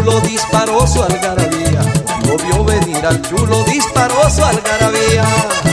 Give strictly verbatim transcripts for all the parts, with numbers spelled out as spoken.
chulo disparó su algarabía. Cuando vio venir al chulo disparó su algarabía.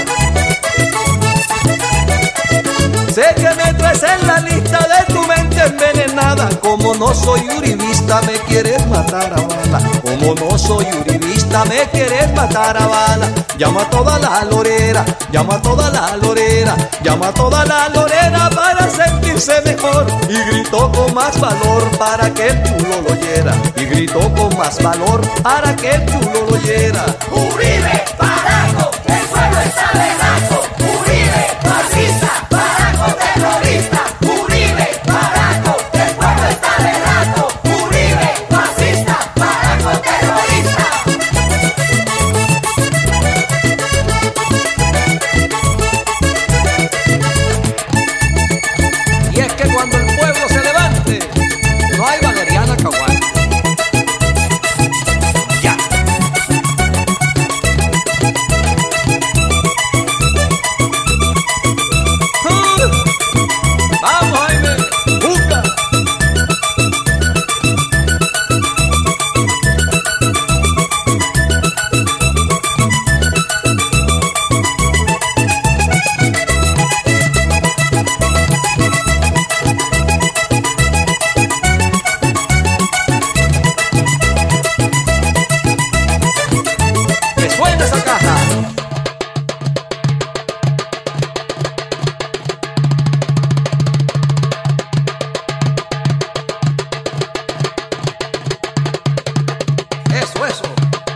Sé que me traes en la lista de tu mente envenenada. Como no soy uribista me quieres matar a bala. Como no soy uribista me quieres matar a bala. Llama a toda la lorera, llama a toda la lorera, llama a toda la lorera para sentirse mejor. Y gritó con más valor para que el chulo lo oyera. Y gritó con más valor para que el chulo lo oyera. Uribe, Paraco, el pueblo está berraco. Uribe, fascista, Paraco, terrorista. Uribe, Paraco, el pueblo está berraco. Uribe, fascista, Paraco, terrorista. Y es que cuando el pueblo se levante, no hay valeriana caguán. Ya. Uh, Vamos, Jaime, busca. Que suene esa caja. Eso, eso.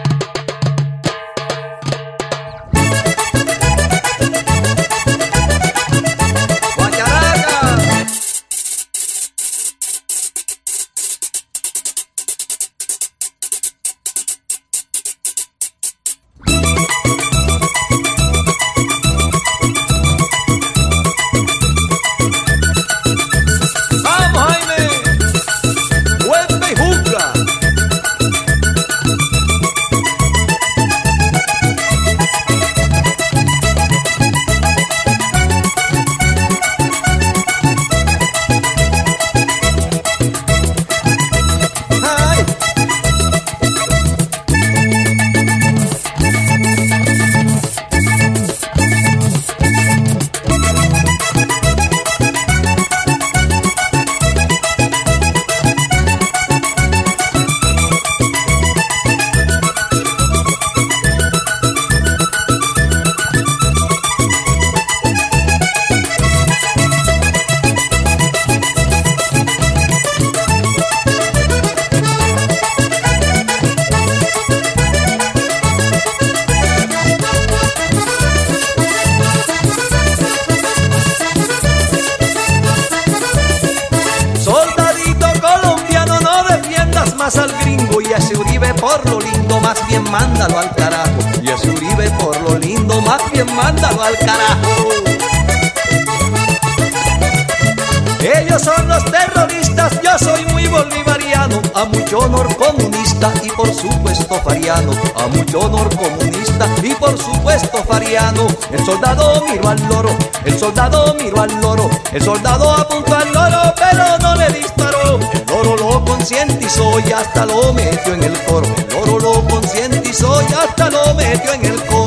Guacharaca. Vamos, Jaime. Vuelve y juzga. Ay. Soldadito colombiano, no defiendas más al gringo. Y a ese Uribe por lo lindo, más bien mándalo al carajo. Y a ese Uribe por lo lindo, más bien mándalo al carajo. Ellos son los terroristas, yo soy muy bolivariano. A mucho honor comunista y por supuesto fariano. A mucho honor comunista y por supuesto fariano. El soldado miró al loro, el soldado miró al loro. El soldado apuntó al loro pero no le disparó. El loro lo concientizó y hasta lo metió en el coro. El loro lo concientizó y hasta lo metió en el coro.